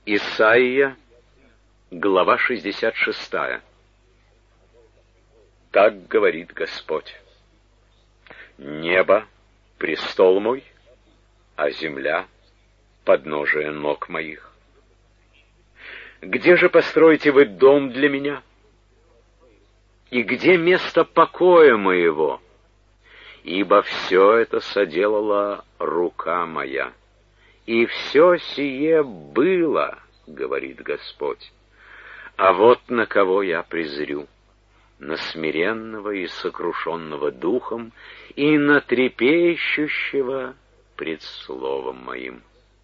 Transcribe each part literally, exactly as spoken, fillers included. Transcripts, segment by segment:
Исайя, глава шестьдесят шесть. Так говорит Господь: небо — престол мой, а земля — подножие ног моих. Где же построите вы дом для меня? И где место покоя моего? Ибо все это соделала рука моя, и все сие было, говорит Господь. А вот на кого я презрю: на смиренного и сокрушенного духом, и на трепещущего пред словом моим.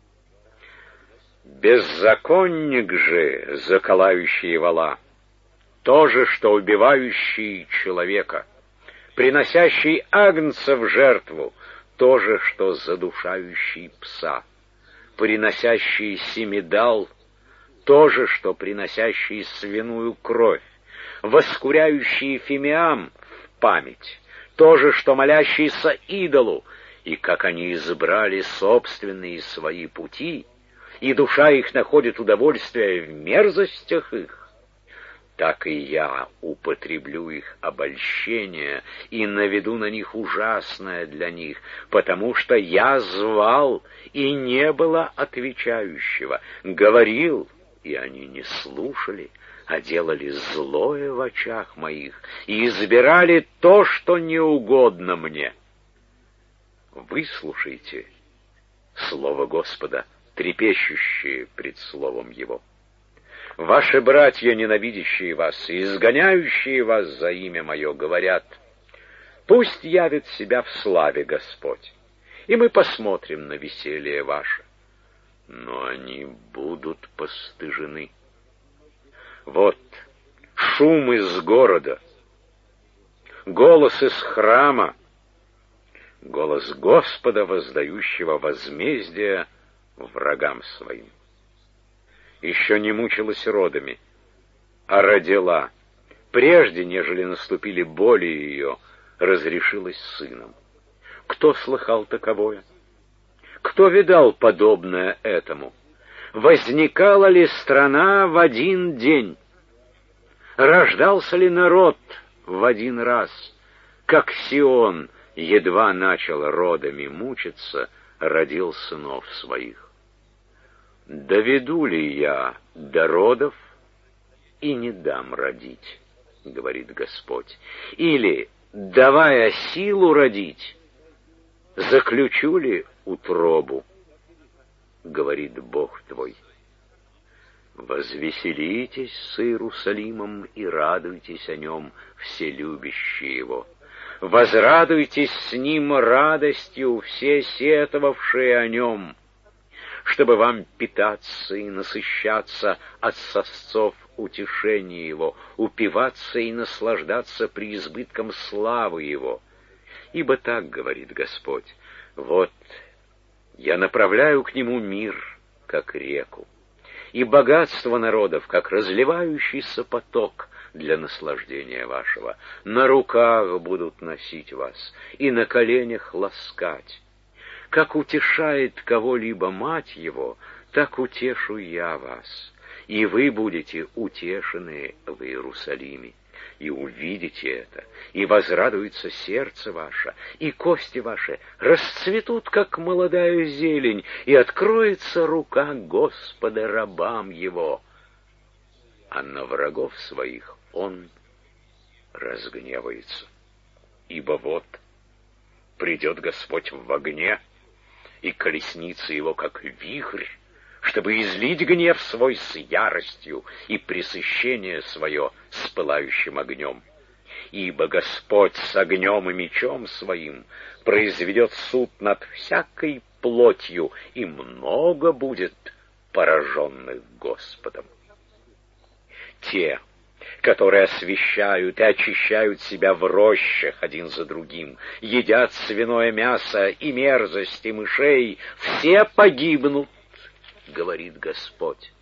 Беззаконник же, заколающий вола, то же, что убивающий человека, приносящий агнца в жертву, то же, что задушающий пса, приносящий семидал, то же, что приносящий свиную кровь, воскуряющий фимиам в память, то же, что молящийся идолу, и как они избрали собственные свои пути, и душа их находит удовольствие в мерзостях их, так и я употреблю их обольщение и наведу на них ужасное для них, потому что я звал, и не было отвечающего, говорил, и они не слушали, а делали злое в очах моих, и избирали то, что не угодно мне. Выслушайте слово Господа, трепещущие пред словом Его. Ваши братья, ненавидящие вас и изгоняющие вас за имя Мое, говорят: пусть явит себя в славе Господь, и мы посмотрим на веселье ваше. Но они будут постыжены. Вот шум из города, голос из храма, голос Господа, воздающего возмездие врагам своим. Еще не мучилась родами, а родила, прежде, нежели наступили боли ее, разрешилась сыном. Кто слыхал таковое? Кто видал подобное этому? Возникала ли страна в один день? Рождался ли народ в один раз? Как Сион едва начал родами мучиться, родил сынов своих. «Доведу ли я до родов и не дам родить, — говорит Господь, — или, давая силу родить, заключу ли утробу, — говорит Бог твой. Возвеселитесь с Иерусалимом и радуйтесь о нем, все любящие его. Возрадуйтесь с ним радостью, все сетовавшие о нем, чтобы вам питаться и насыщаться от сосцов утешения его, упиваться и наслаждаться преизбытком славы его. Ибо так говорит Господь: вот я направляю к нему мир, как реку, и богатство народов, как разливающийся поток для наслаждения вашего. На руках будут носить вас и на коленях ласкать. Как утешает кого-либо мать его, так утешу я вас, и вы будете утешены в Иерусалиме, и увидите это, и возрадуется сердце ваше, и кости ваши расцветут, как молодая зелень, и откроется рука Господа рабам его, а на врагов своих он разгневается. Ибо вот придет Господь в огне, и колесница его, как вихрь, чтобы излить гнев свой с яростью и пресыщение свое с пылающим огнем. Ибо Господь с огнем и мечом своим произведет суд над всякой плотью, и много будет пораженных Господом. Те, которые освящают и очищают себя в рощах один за другим, едят свиное мясо и мерзости мышей, все погибнут, говорит Господь.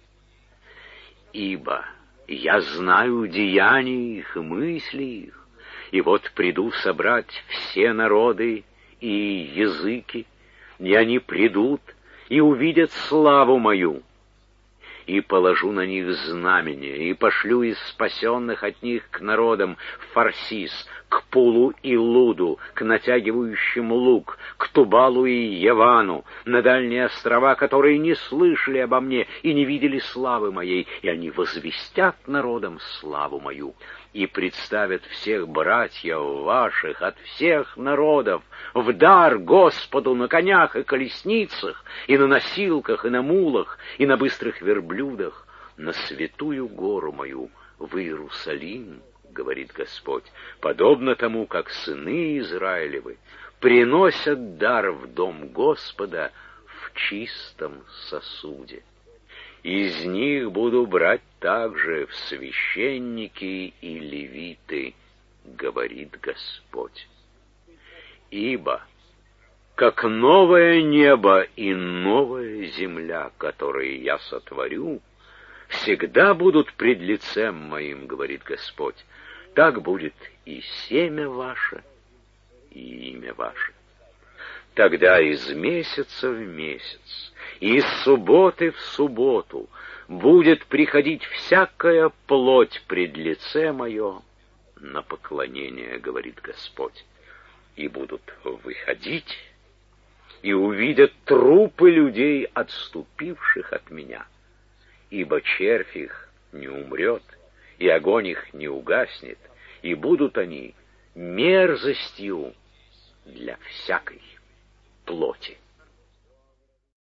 Ибо я знаю деяния их и мысли их, и вот приду собрать все народы и языки, и они придут и увидят славу мою, и положу на них знамение, и пошлю из спасенных от них к народам в Фарсис, к Пулу и Луду, к натягивающим лук, к Тубалу и Явану, на дальние острова, которые не слышали обо мне и не видели славы моей, и они возвестят народам славу мою, и представят всех братьев ваших от всех народов в дар Господу на конях и колесницах, и на носилках, и на мулах, и на быстрых верблюдах, на святую гору мою, в Иерусалим, говорит Господь, подобно тому, как сыны Израилевы приносят дар в дом Господа в чистом сосуде. Из них буду брать также в священники и левиты, говорит Господь. Ибо, как новое небо и новая земля, которые я сотворю, всегда будут пред лицем моим, говорит Господь, так будет и семя ваше, и имя ваше. Тогда из месяца в месяц, и из субботы в субботу будет приходить всякая плоть пред лице мое на поклонение, говорит Господь, и будут выходить, и увидят трупы людей, отступивших от меня, ибо червь их не умрет, и огонь их не угаснет, и будут они мерзостью для всякой плоти.